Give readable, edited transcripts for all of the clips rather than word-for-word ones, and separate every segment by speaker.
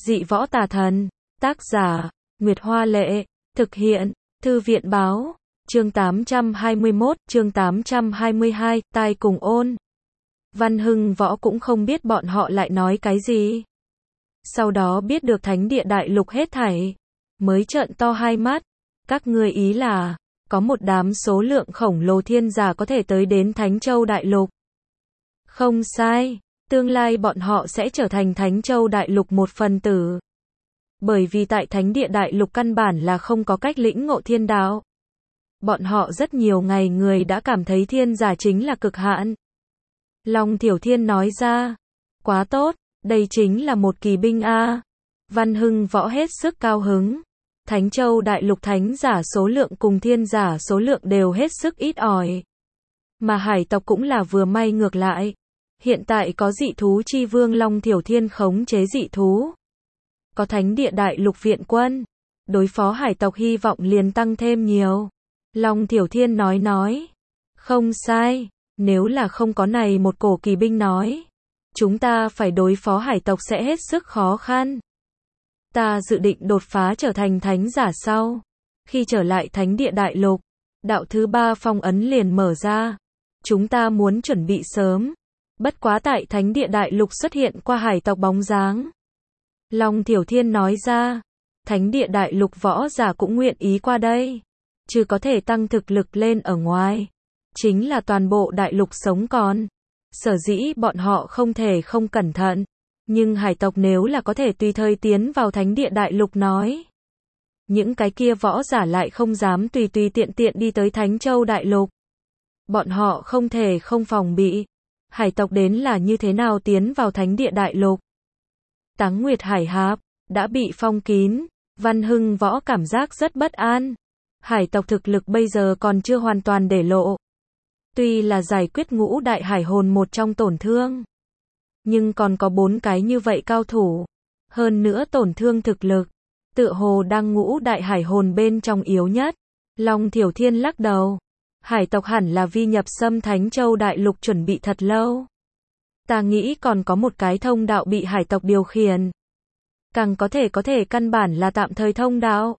Speaker 1: Dị võ tà thần. Tác giả, Nguyệt Hoa Lệ. Thực hiện, Thư viện Báo. Chương 821, chương 822, tai cùng ôn. Văn Hưng Võ cũng không biết bọn họ lại nói cái gì. Sau đó biết được thánh địa đại lục hết thảy, mới trợn to hai mắt. Các ngươi ý là, có một đám số lượng khổng lồ thiên giả có thể tới đến Thánh Châu đại lục. Không sai, tương lai bọn họ sẽ trở thành Thánh Châu đại lục một phần tử. Bởi vì tại thánh địa đại lục căn bản là không có cách lĩnh ngộ thiên đạo. Bọn họ rất nhiều ngày người đã cảm thấy thiên giả chính là cực hạn. Long Thiểu Thiên nói ra, quá tốt, đây chính là một kỳ binh a. Văn Hưng Võ hết sức cao hứng. Thánh Châu đại lục thánh giả số lượng cùng thiên giả số lượng đều hết sức ít ỏi. Mà hải tộc cũng là vừa may ngược lại. Hiện tại có dị thú chi vương Long Thiểu Thiên khống chế dị thú. Có thánh địa đại lục viện quân. Đối phó hải tộc hy vọng liền tăng thêm nhiều. Long Thiểu Thiên nói. Không sai, nếu là không có này một cổ kỳ binh nói. Chúng ta phải đối phó hải tộc sẽ hết sức khó khăn. Ta dự định đột phá trở thành thánh giả sau. Khi trở lại thánh địa đại lục, đạo thứ 3 phong ấn liền mở ra. Chúng ta muốn chuẩn bị sớm. Bất quá tại thánh địa đại lục xuất hiện qua hải tộc bóng dáng. Long Thiểu Thiên nói ra, thánh địa đại lục võ giả cũng nguyện ý qua đây. Chứ có thể tăng thực lực lên ở ngoài. Chính là toàn bộ đại lục sống còn. Sở dĩ bọn họ không thể không cẩn thận. Nhưng hải tộc nếu là có thể tùy thời tiến vào thánh địa đại lục nói. Những cái kia võ giả lại không dám tùy tiện đi tới Thánh Châu đại lục. Bọn họ không thể không phòng bị. Hải tộc đến là như thế nào tiến vào thánh địa đại lục. Táng Nguyệt Hải Hạp đã bị phong kín. Văn Hưng Võ cảm giác rất bất an. Hải tộc thực lực bây giờ còn chưa hoàn toàn để lộ. Tuy là giải quyết ngũ đại hải hồn một trong tổn thương. Nhưng còn có 4 cái như vậy cao thủ. Hơn nữa tổn thương thực lực. Tựa hồ đang ngũ đại hải hồn bên trong yếu nhất. Long Thiểu Thiên lắc đầu. Hải tộc hẳn là vi nhập xâm Thánh Châu đại lục chuẩn bị thật lâu. Ta nghĩ còn có một cái thông đạo bị hải tộc điều khiển. Càng có thể căn bản là tạm thời thông đạo.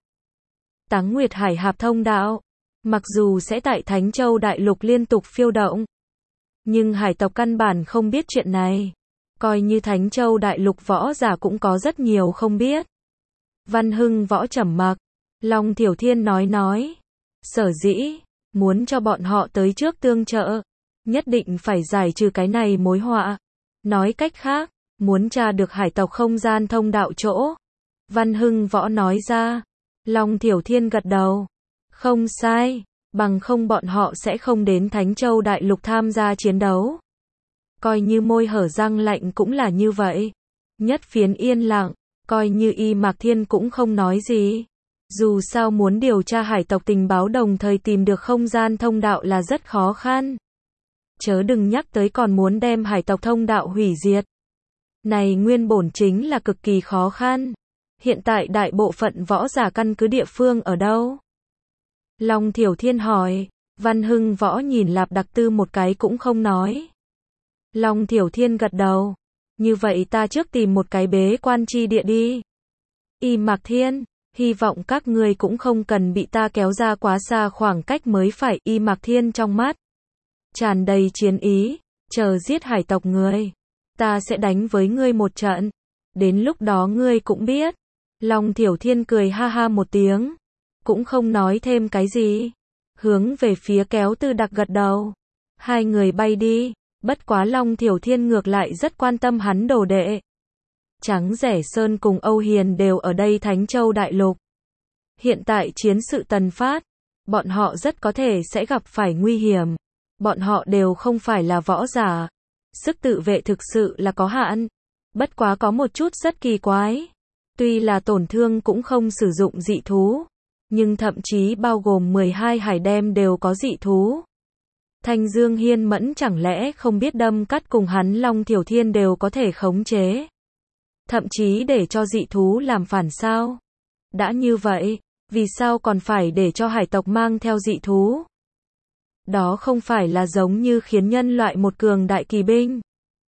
Speaker 1: Táng Nguyệt Hải Hạp thông đạo. Mặc dù sẽ tại Thánh Châu đại lục liên tục phiêu động. Nhưng hải tộc căn bản không biết chuyện này. Coi như Thánh Châu đại lục võ giả cũng có rất nhiều không biết. Văn Hưng Võ trầm mặc. Long Thiểu Thiên nói. Sở dĩ, muốn cho bọn họ tới trước tương trợ. Nhất định phải giải trừ cái này mối họa. Nói cách khác, muốn tra được hải tộc không gian thông đạo chỗ. Văn Hưng Võ nói ra. Long Thiểu Thiên gật đầu. Không sai, bằng không bọn họ sẽ không đến Thánh Châu đại lục tham gia chiến đấu. Coi như môi hở răng lạnh cũng là như vậy. Nhất phiến yên lặng, coi như Y Mạc Thiên cũng không nói gì. Dù sao muốn điều tra hải tộc tình báo đồng thời tìm được không gian thông đạo là rất khó khăn. Chớ đừng nhắc tới còn muốn đem hải tộc thông đạo hủy diệt. Này nguyên bổn chính là cực kỳ khó khăn. Hiện tại đại bộ phận võ giả căn cứ địa phương ở đâu? Long Thiểu Thiên hỏi. Văn Hưng Võ nhìn Lạp Đặc Tư một cái cũng không nói. Long Thiểu Thiên gật đầu. Như vậy ta trước tìm một cái bế quan chi địa đi. Y Mạc Thiên, hy vọng các ngươi cũng không cần bị ta kéo ra quá xa khoảng cách mới phải. Y Mạc Thiên trong mắt tràn đầy chiến ý. Chờ giết hải tộc người. Ta sẽ đánh với ngươi một trận. Đến lúc đó ngươi cũng biết. Long Thiểu Thiên cười ha ha một tiếng. Cũng không nói thêm cái gì. Hướng về phía Kéo Tư Đặc gật đầu. Hai người bay đi. Bất quá Long Thiểu Thiên ngược lại rất quan tâm hắn đồ đệ. Trắng Rẻ Sơn cùng Âu Hiền đều ở đây Thánh Châu đại lục. Hiện tại chiến sự tần phát. Bọn họ rất có thể sẽ gặp phải nguy hiểm. Bọn họ đều không phải là võ giả. Sức tự vệ thực sự là có hạn. Bất quá có một chút rất kỳ quái. Tuy là tổn thương cũng không sử dụng dị thú. Nhưng thậm chí bao gồm 12 hải đem đều có dị thú. Thanh Dương Hiên Mẫn chẳng lẽ không biết đâm cắt cùng hắn Long Thiểu Thiên đều có thể khống chế. Thậm chí để cho dị thú làm phản sao? Đã như vậy, vì sao còn phải để cho hải tộc mang theo dị thú? Đó không phải là giống như khiến nhân loại một cường đại kỳ binh.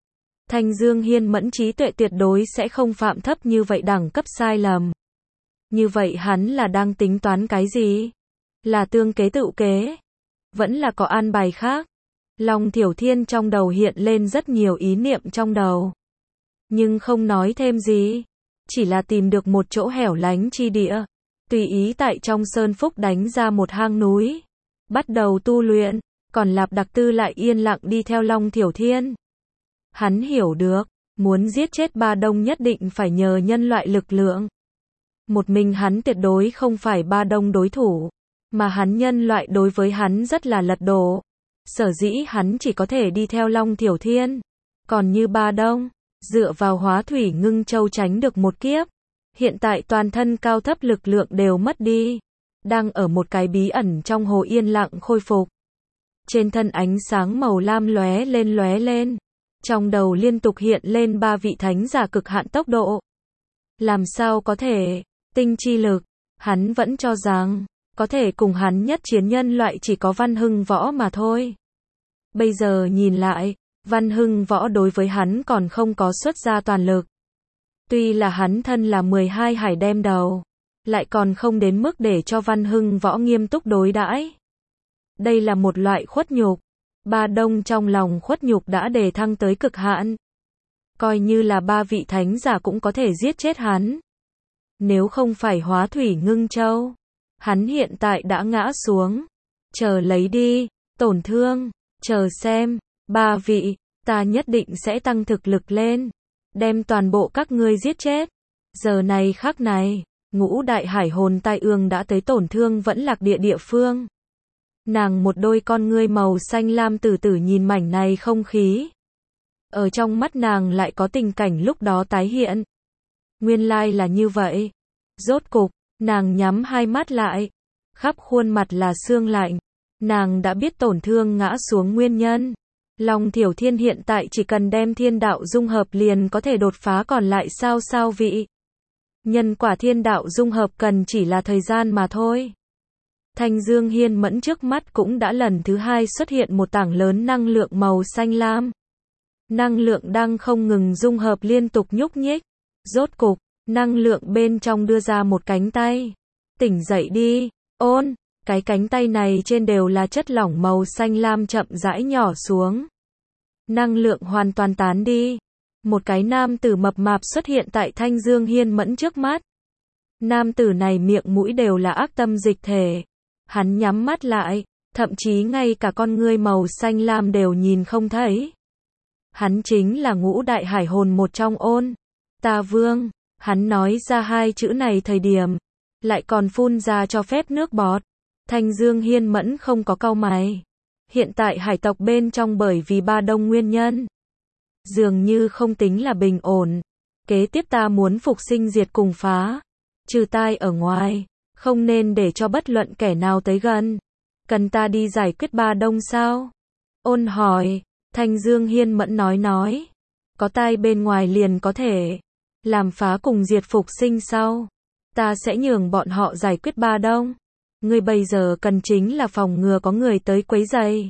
Speaker 1: Thanh Dương Hiên Mẫn trí tuệ tuyệt đối sẽ không phạm thấp như vậy đẳng cấp sai lầm. Như vậy hắn là đang tính toán cái gì? Là tương kế tựu kế? Vẫn là có an bài khác? Long Thiểu Thiên trong đầu hiện lên rất nhiều ý niệm trong đầu. Nhưng không nói thêm gì. Chỉ là tìm được một chỗ hẻo lánh chi địa. Tùy ý tại trong sơn phúc đánh ra một hang núi. Bắt đầu tu luyện. Còn Lạp Đặc Tư lại yên lặng đi theo Long Thiểu Thiên. Hắn hiểu được. Muốn giết chết Ba Đông nhất định phải nhờ nhân loại lực lượng. Một mình hắn tuyệt đối không phải Ba Đông đối thủ. Mà hắn nhân loại đối với hắn rất là lật đổ. Sở dĩ hắn chỉ có thể đi theo Long Thiểu Thiên. Còn như Ba Đông, dựa vào hóa thủy ngưng châu tránh được một kiếp. Hiện tại toàn thân cao thấp lực lượng đều mất đi. Đang ở một cái bí ẩn trong hồ yên lặng khôi phục. Trên thân ánh sáng màu lam lóe lên. Trong đầu liên tục hiện lên 3 vị thánh giả cực hạn tốc độ. Làm sao có thể, tinh chi lực, hắn vẫn cho rằng, có thể cùng hắn nhất chiến nhân loại chỉ có Văn Hưng Võ mà thôi. Bây giờ nhìn lại, Văn Hưng Võ đối với hắn còn không có xuất ra toàn lực. Tuy là hắn thân là 12 hải đem đầu, lại còn không đến mức để cho Văn Hưng Võ nghiêm túc đối đãi. Đây là một loại khuất nhục. Ba Đông trong lòng khuất nhục đã đề thăng tới cực hạn. Coi như là 3 vị thánh giả cũng có thể giết chết hắn. Nếu không phải hóa thủy ngưng châu, hắn hiện tại đã ngã xuống. Chờ lấy đi, tổn thương, chờ xem, 3 vị, ta nhất định sẽ tăng thực lực lên. Đem toàn bộ các ngươi giết chết. Giờ này khắc này, Ngũ đại hải hồn tai ương đã tới tổn thương vẫn lạc địa phương. Nàng một đôi con ngươi màu xanh lam từ từ nhìn mảnh này không khí. Ở trong mắt nàng lại có tình cảnh lúc đó tái hiện. Nguyên lai là như vậy. Rốt cục, nàng nhắm hai mắt lại. Khắp khuôn mặt là sương lạnh. Nàng đã biết tổn thương ngã xuống nguyên nhân. Long Thiểu Thiên hiện tại chỉ cần đem thiên đạo dung hợp liền có thể đột phá còn lại sao vị. Nhân quả thiên đạo dung hợp cần chỉ là thời gian mà thôi. Thanh Dương Hiên Mẫn trước mắt cũng đã lần thứ 2 xuất hiện một tảng lớn năng lượng màu xanh lam. Năng lượng đang không ngừng dung hợp liên tục nhúc nhích. Rốt cục, năng lượng bên trong đưa ra một cánh tay. Tỉnh dậy đi, ôn. Cái cánh tay này trên đều là chất lỏng màu xanh lam chậm rãi nhỏ xuống. Năng lượng hoàn toàn tán đi. Một cái nam tử mập mạp xuất hiện tại Thanh Dương Hiên Mẫn trước mắt. Nam tử này miệng mũi đều là ác tâm dịch thể. Hắn nhắm mắt lại, thậm chí ngay cả con ngươi màu xanh lam đều nhìn không thấy. Hắn chính là Ngũ đại hải hồn một trong ôn. Ta vương, hắn nói ra 2 chữ này thời điểm, lại còn phun ra cho phép nước bọt. Thanh Dương Hiên Mẫn không có cau mày. Hiện tại hải tộc bên trong bởi vì Ba Đông nguyên nhân, dường như không tính là bình ổn. Kế tiếp ta muốn phục sinh diệt cùng phá. Trừ tai ở ngoài, không nên để cho bất luận kẻ nào tới gần. Cần ta đi giải quyết Ba Đông sao? Ôn hỏi. Thanh Dương Hiên Mẫn nói. Có tai bên ngoài liền có thể làm phá cùng diệt phục sinh sau. Ta sẽ nhường bọn họ giải quyết Ba Đông. Ngươi bây giờ cần chính là phòng ngừa có người tới quấy rầy.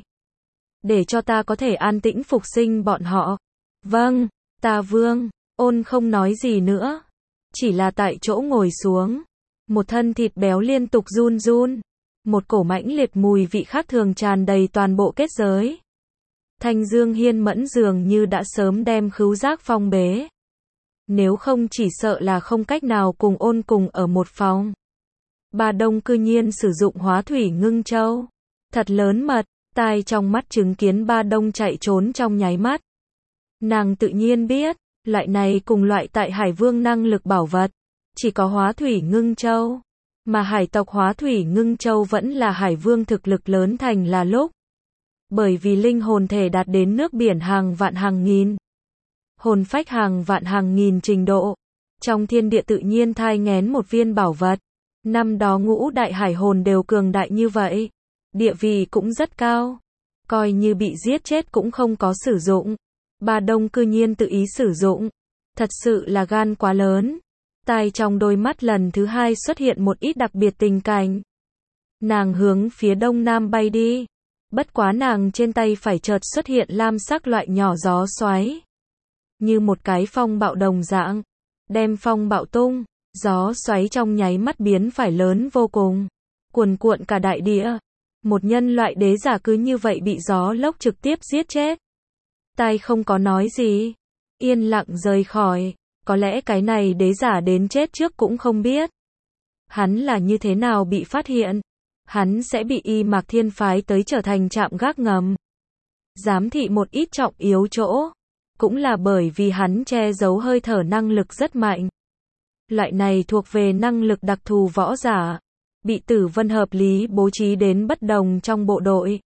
Speaker 1: Để cho ta có thể an tĩnh phục sinh bọn họ. Vâng, ta vương. Ôn không nói gì nữa. Chỉ là tại chỗ ngồi xuống. Một thân thịt béo liên tục run run. Một cổ mãnh liệt mùi vị khác thường tràn đầy toàn bộ kết giới. Thanh Dương Hiên Mẫn dường như đã sớm đem khứu giác phong bế. Nếu không chỉ sợ là không cách nào cùng ôn cùng ở một phòng. Ba Đông cư nhiên sử dụng hóa thủy ngưng châu. Thật lớn mật, tai trong mắt chứng kiến Ba Đông chạy trốn trong nháy mắt. Nàng tự nhiên biết, loại này cùng loại tại Hải Vương năng lực bảo vật. Chỉ có hóa thủy ngưng châu. Mà hải tộc hóa thủy ngưng châu vẫn là Hải Vương thực lực lớn thành là lúc. Bởi vì linh hồn thể đạt đến nước biển hàng vạn hàng nghìn. Hồn phách hàng vạn hàng nghìn trình độ. Trong thiên địa tự nhiên thai nghén một viên bảo vật. Năm đó Ngũ đại hải hồn đều cường đại như vậy. Địa vị cũng rất cao. Coi như bị giết chết cũng không có sử dụng. Ba Đông cư nhiên tự ý sử dụng. Thật sự là gan quá lớn. Tai trong đôi mắt lần thứ 2 xuất hiện một ít đặc biệt tình cảnh. Nàng hướng phía đông nam bay đi. Bất quá nàng trên tay phải chợt xuất hiện lam sắc loại nhỏ gió xoáy. như một cái phong bạo đồng dạng, đem phong bạo tung, gió xoáy trong nháy mắt biến phải lớn vô cùng, cuồn cuộn cả đại địa. Một nhân loại đế giả cứ như vậy bị gió lốc trực tiếp giết chết. Tai không có nói gì, yên lặng rời khỏi, có lẽ cái này đế giả đến chết trước cũng không biết. Hắn là như thế nào bị phát hiện, hắn sẽ bị Y Mạc Thiên phái tới trở thành trạm gác ngầm, giám thị một ít trọng yếu chỗ, cũng là bởi vì hắn che giấu hơi thở năng lực rất mạnh. Loại này thuộc về năng lực đặc thù võ giả, bị Tử Vân hợp lý bố trí đến bất đồng trong bộ đội.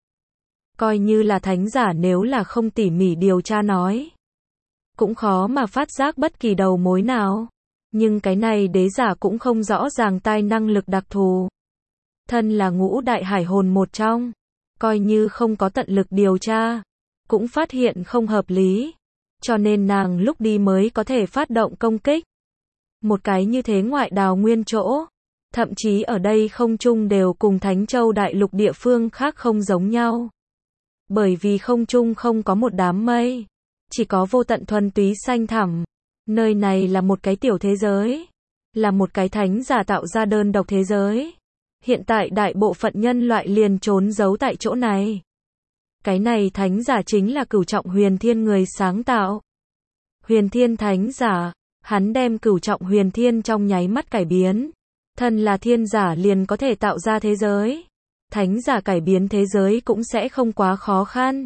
Speaker 1: Coi như là thánh giả nếu là không tỉ mỉ điều tra nói, cũng khó mà phát giác bất kỳ đầu mối nào. Nhưng cái này đế giả cũng không rõ ràng tai năng lực đặc thù. Thân là ngũ đại hải hồn một trong, coi như không có tận lực điều tra, cũng phát hiện không hợp lý. Cho nên nàng lúc đi mới có thể phát động công kích. Một cái như thế ngoại đào nguyên chỗ, thậm chí ở đây không trung đều cùng Thánh Châu đại lục địa phương khác không giống nhau. Bởi vì không trung không có một đám mây, chỉ có vô tận thuần túy xanh thẳm. Nơi này là một cái tiểu thế giới, là một cái thánh giả tạo ra đơn độc thế giới. Hiện tại đại bộ phận nhân loại liền trốn giấu tại chỗ này. Cái này thánh giả chính là Cửu Trọng Huyền Thiên người sáng tạo. Huyền Thiên thánh giả, hắn đem Cửu Trọng Huyền Thiên trong nháy mắt cải biến. Thân là thiên giả liền có thể tạo ra thế giới. Thánh giả cải biến thế giới cũng sẽ không quá khó khăn.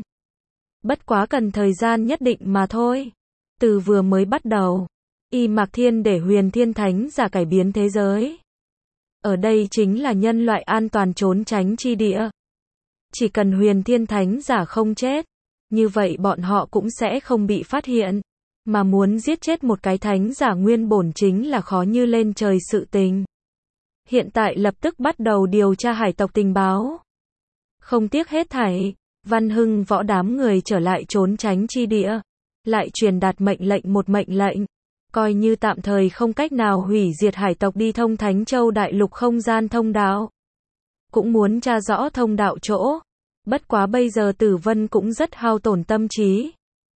Speaker 1: Bất quá cần thời gian nhất định mà thôi. Từ vừa mới bắt đầu, Y Mạc Thiên để Huyền Thiên thánh giả cải biến thế giới. Ở đây chính là nhân loại an toàn trốn tránh chi địa. Chỉ cần Huyền Thiên thánh giả không chết, như vậy bọn họ cũng sẽ không bị phát hiện. Mà muốn giết chết một cái thánh giả nguyên bổn chính là khó như lên trời sự tình. Hiện tại lập tức bắt đầu điều tra hải tộc tình báo. Không tiếc hết thảy, Văn Hưng Võ đám người trở lại trốn tránh chi địa. Lại truyền đạt mệnh lệnh một mệnh lệnh. Coi như tạm thời không cách nào hủy diệt hải tộc đi thông Thánh Châu đại lục không gian thông đạo. Cũng muốn tra rõ thông đạo chỗ. Bất quá bây giờ Tử Vân cũng rất hao tổn tâm trí.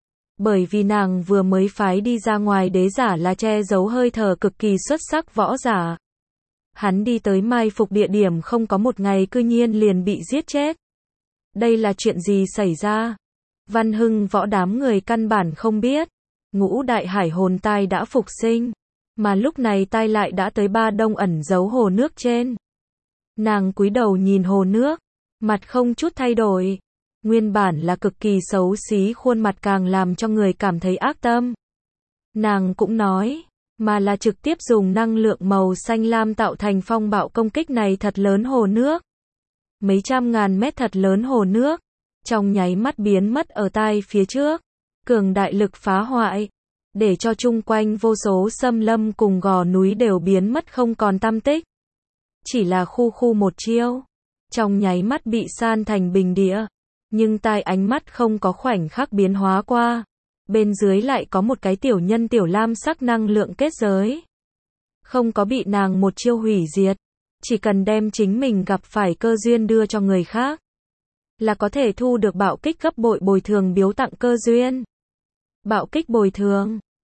Speaker 1: Bởi vì nàng vừa mới phái đi ra ngoài đế giả là che giấu hơi thở cực kỳ xuất sắc võ giả. Hắn đi tới mai phục địa điểm không có một ngày cư nhiên liền bị giết chết. Đây là chuyện gì xảy ra? Văn Hưng Võ đám người căn bản không biết. Ngũ đại hải hồn tai đã phục sinh. Mà lúc này tai lại đã tới Ba Đông ẩn giấu hồ nước trên. Nàng cúi đầu nhìn hồ nước. Mặt không chút thay đổi. Nguyên bản là cực kỳ xấu xí khuôn mặt càng làm cho người cảm thấy ác tâm. Nàng cũng nói, mà là trực tiếp dùng năng lượng màu xanh lam tạo thành phong bạo công kích này thật lớn hồ nước. Mấy trăm ngàn mét thật lớn hồ nước. Trong nháy mắt biến mất ở tai phía trước. Cường đại lực phá hoại. Để cho chung quanh vô số xâm lâm cùng gò núi đều biến mất không còn tăm tích. Chỉ là khu một chiêu. Trong nháy mắt bị san thành bình địa. Nhưng tai ánh mắt không có khoảnh khắc biến hóa qua. Bên dưới lại có một cái tiểu nhân tiểu lam sắc năng lượng kết giới. Không có bị nàng một chiêu hủy diệt. Chỉ cần đem chính mình gặp phải cơ duyên đưa cho người khác. Là có thể thu được bạo kích gấp bội bồi thường biếu tặng cơ duyên. Bạo kích bồi thường.